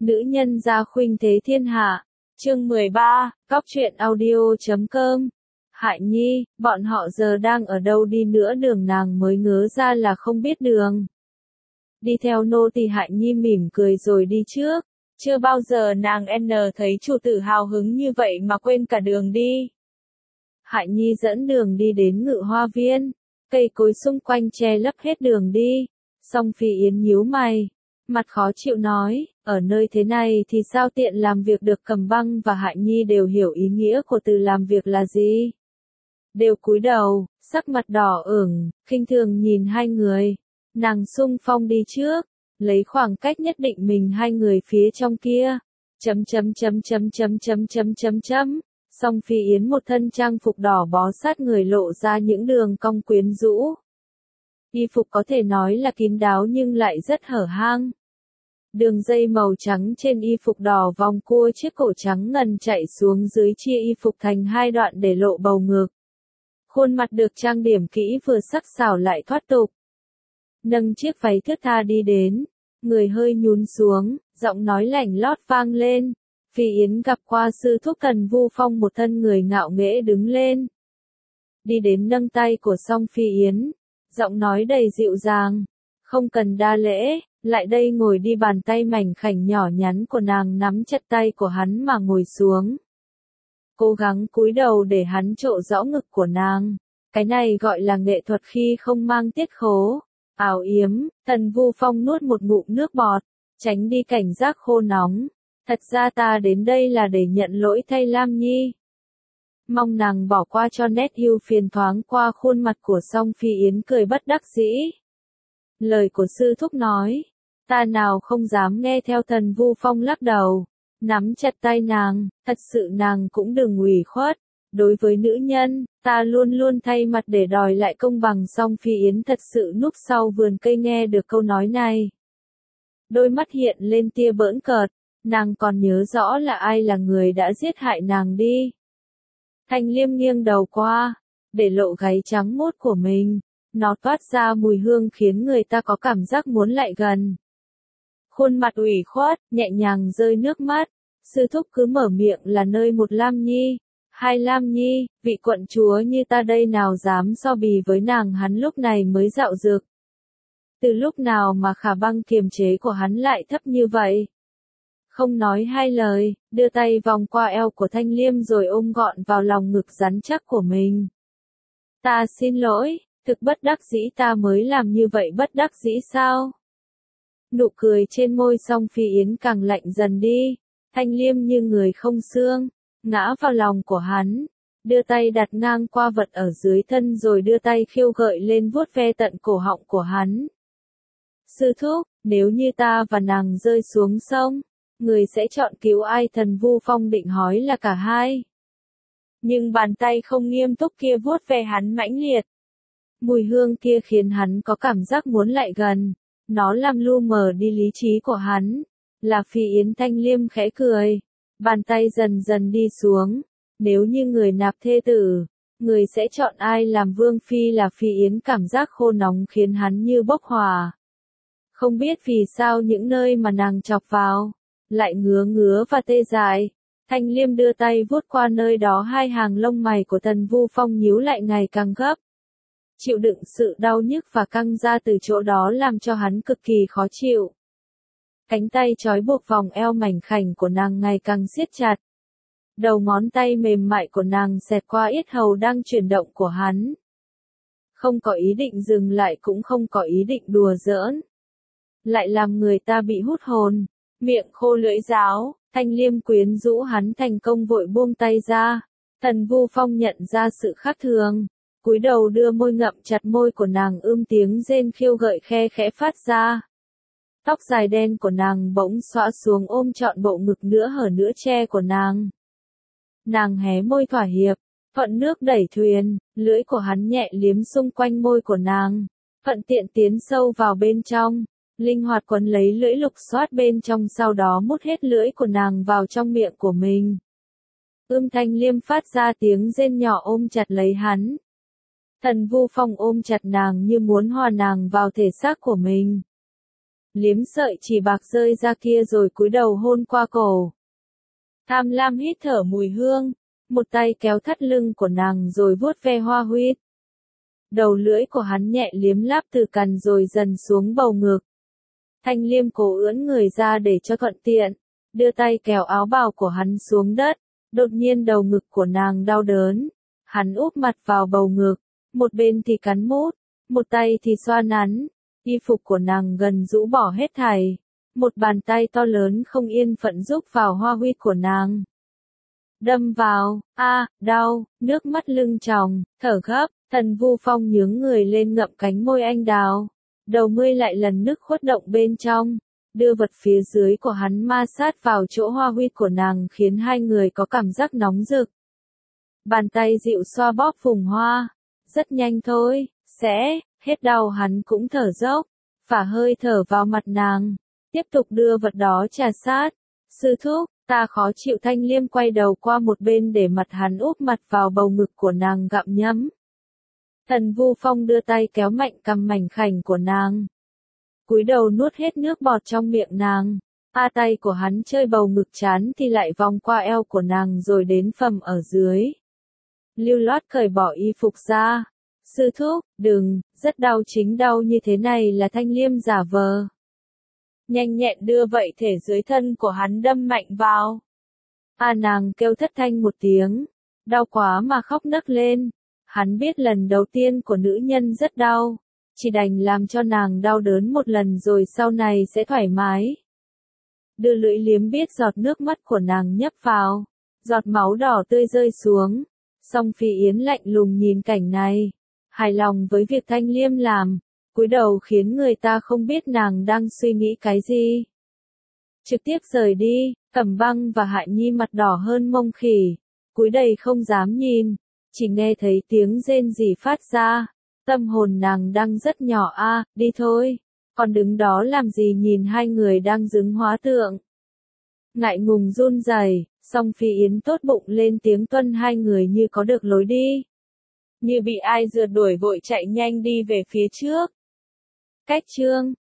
Nữ nhân gia khuynh thế thiên hạ. Chương 13, Cóc truyện audio.com. Hại Nhi, bọn họ giờ đang ở đâu đi nữa đường nàng mới ngớ ra là không biết đường. Đi theo nô tỳ. Hại Nhi mỉm cười rồi đi trước. Chưa bao giờ nàng thấy chủ tử hào hứng như vậy mà quên cả đường đi. Hại Nhi dẫn đường đi đến Ngự Hoa Viên. Cây cối xung quanh che lấp hết đường đi. Song Phi Yến nhíu mày, mặt khó chịu nói, ở nơi thế này thì sao tiện làm việc được. Cầm Băng và Hại Nhi đều hiểu ý nghĩa của từ làm việc là gì. Đều cúi đầu, sắc mặt đỏ ửng, khinh thường nhìn hai người. Nàng xung phong đi trước, lấy khoảng cách nhất định mình hai người phía trong kia. Song Phi Yến một thân trang phục đỏ bó sát người lộ ra những đường cong quyến rũ. Y phục có thể nói là kín đáo nhưng lại rất hở hang. Đường dây màu trắng trên y phục đỏ vòng cua chiếc cổ trắng ngần chạy xuống dưới chia y phục thành hai đoạn để lộ bầu ngực. Khuôn mặt được trang điểm kỹ vừa sắc sảo lại thoát tục. Nâng chiếc váy thướt tha đi đến, người hơi nhún xuống, giọng nói lảnh lót vang lên. Phi Yến gặp qua sư thúc Tần Vu Phong một thân người ngạo nghễ đứng lên. Đi đến nâng tay của Song Phi Yến, giọng nói đầy dịu dàng, không cần đa lễ, lại đây ngồi đi. Bàn tay mảnh khảnh nhỏ nhắn của nàng nắm chặt tay của hắn mà ngồi xuống. Cố gắng cúi đầu để hắn trộ rõ ngực của nàng, cái này gọi là nghệ thuật khi không mang tiết khố. Ảo yếm, Tần Vu Phong nuốt một ngụm nước bọt, tránh đi cảnh giác khô nóng. Thật ra ta đến đây là để nhận lỗi thay Lam Nhi. Mong nàng bỏ qua cho nét ưu phiền thoáng qua khuôn mặt của Song Phi Yến cười bất đắc dĩ. Lời của sư thúc nói, ta nào không dám nghe theo. Tần Vu Phong lắc đầu, nắm chặt tay nàng, thật sự nàng cũng đừng ủy khuất. Đối với nữ nhân, ta luôn luôn thay mặt để đòi lại công bằng. Song Phi Yến thật sự núp sau vườn cây nghe được câu nói này. Đôi mắt hiện lên tia bỡn cợt, nàng còn nhớ rõ là ai là người đã giết hại nàng đi. Thanh Liêm nghiêng đầu qua, để lộ gáy trắng muốt của mình, nó toát ra mùi hương khiến người ta có cảm giác muốn lại gần. Khuôn mặt ủy khuất, nhẹ nhàng rơi nước mắt, sư thúc cứ mở miệng là nơi một Lam Nhi, hai Lam Nhi, vị quận chúa như ta đây nào dám so bì với nàng. Hắn lúc này mới dạo dược. Từ lúc nào mà khả băng kiềm chế của hắn lại thấp như vậy? Không nói hai lời, đưa tay vòng qua eo của Thanh Liêm rồi ôm gọn vào lòng ngực rắn chắc của mình. Ta xin lỗi, thực bất đắc dĩ. Ta mới làm như vậy bất đắc dĩ sao? Nụ cười trên môi Song Phi Yến càng lạnh dần đi. Thanh Liêm như người không xương, ngã vào lòng của hắn, đưa tay đặt ngang qua vật ở dưới thân rồi đưa tay khiêu gợi lên vuốt ve tận cổ họng của hắn. Sư thúc, nếu như ta và nàng rơi xuống sông, người sẽ chọn cứu ai? Tần Vu Phong định hỏi là cả hai. Nhưng bàn tay không nghiêm túc kia vuốt ve hắn mãnh liệt. Mùi hương kia khiến hắn có cảm giác muốn lại gần. Nó làm lu mờ đi lý trí của hắn. Là Phi Yến. Thanh Liêm khẽ cười. Bàn tay dần dần đi xuống. Nếu như người nạp thê tử, người sẽ chọn ai làm vương phi? Là Phi Yến. Cảm giác khô nóng khiến hắn như bốc hỏa. Không biết vì sao những nơi mà nàng chọc vào lại ngứa ngứa và tê dại. Thanh Liêm đưa tay vuốt qua nơi đó. Hai hàng lông mày của Tần Vu Phong nhíu lại ngày càng gấp. Chịu đựng sự đau nhức và căng ra từ chỗ đó làm cho hắn cực kỳ khó chịu. Cánh tay trói buộc vòng eo mảnh khảnh của nàng ngày càng siết chặt. Đầu ngón tay mềm mại của nàng xẹt qua yết hầu đang chuyển động của hắn. Không có ý định dừng lại cũng không có ý định đùa giỡn. Lại làm người ta bị hút hồn. Miệng khô lưỡi giáo, Thanh Liêm quyến rũ hắn thành công vội buông tay ra. Tần Vu Phong nhận ra sự khác thường, cúi đầu đưa môi ngậm chặt môi của nàng. Tiếng rên khiêu gợi khe khẽ phát ra. Tóc dài đen của nàng bỗng xõa xuống ôm trọn bộ ngực nửa hở nửa che của nàng. Nàng hé môi thỏa hiệp, thuận nước đẩy thuyền, lưỡi của hắn nhẹ liếm xung quanh môi của nàng, thuận tiện tiến sâu vào bên trong. Linh hoạt quấn lấy lưỡi lục xoát bên trong, sau đó mút hết lưỡi của nàng vào trong miệng của mình. Thanh Liêm phát ra tiếng rên nhỏ ôm chặt lấy hắn. Tần Vu Phong ôm chặt nàng như muốn hòa nàng vào thể xác của mình. liếm sợi chỉ bạc rơi ra kia rồi cúi đầu hôn qua cổ. Tham lam hít thở mùi hương, một tay kéo thắt lưng của nàng rồi vuốt ve hoa huyết. Đầu lưỡi của hắn nhẹ liếm láp từ cằm rồi dần xuống bầu ngực. Thanh Liêm cố ưỡn người ra để cho thuận tiện, đưa tay kéo áo bào của hắn xuống đất, đột nhiên đầu ngực của nàng đau đớn. Hắn úp mặt vào bầu ngực, một bên thì cắn mút, một tay thì xoa nắn, y phục của nàng gần rũ bỏ hết thảy. Một bàn tay to lớn không yên phận rúc vào hoa huyết của nàng. Đâm vào, đau, nước mắt lưng tròng, thở gấp, Tần Vu Phong nhướng người lên ngậm cánh môi anh đào. Đầu mươi lại lần nước khuất động bên trong, đưa vật phía dưới của hắn ma sát vào chỗ hoa huyết của nàng khiến hai người có cảm giác nóng rực. Bàn tay dịu xoa bóp vùng hoa, rất nhanh thôi, sẽ, hết đau hắn cũng thở dốc, phả hơi thở vào mặt nàng, tiếp tục đưa vật đó trà sát. Sư thúc, ta khó chịu. Thanh Liêm quay đầu qua một bên để mặt hắn úp mặt vào bầu ngực của nàng gặm nhấm. Tần Vu Phong đưa tay kéo mạnh cằm mảnh khảnh của nàng, cúi đầu nuốt hết nước bọt trong miệng nàng. Tay của hắn chơi bầu ngực chán thì lại vòng qua eo của nàng rồi đến phần ở dưới. Lưu loát cởi bỏ y phục ra. Sư thúc, đừng, rất đau, chính đau như thế này là Thanh Liêm giả vờ. Nhanh nhẹn đưa vậy thể dưới thân của hắn đâm mạnh vào. Nàng kêu thất thanh một tiếng, đau quá mà khóc nấc lên. Hắn biết lần đầu tiên của nữ nhân rất đau, chỉ đành làm cho nàng đau đớn một lần rồi sau này sẽ thoải mái. Đưa lưỡi liếm biết giọt nước mắt của nàng nhấp vào, giọt máu đỏ tươi rơi xuống. Song Phi Yến lạnh lùng nhìn cảnh này, hài lòng với việc Thanh Liêm làm, cúi đầu khiến người ta không biết nàng đang suy nghĩ cái gì. Trực tiếp rời đi, Cẩm Băng và Hại Nhi mặt đỏ hơn mông khỉ, cúi đầy không dám nhìn, chỉ nghe thấy tiếng rên rỉ phát ra. Tâm hồn nàng đang rất nhỏ. Đi thôi, còn đứng đó làm gì nhìn hai người đang dứng hóa tượng. Ngại ngùng run rẩy, Song Phi Yến tốt bụng lên tiếng tuân hai người như có được lối đi. Như bị ai rượt đuổi vội chạy nhanh đi về phía trước. Cách chương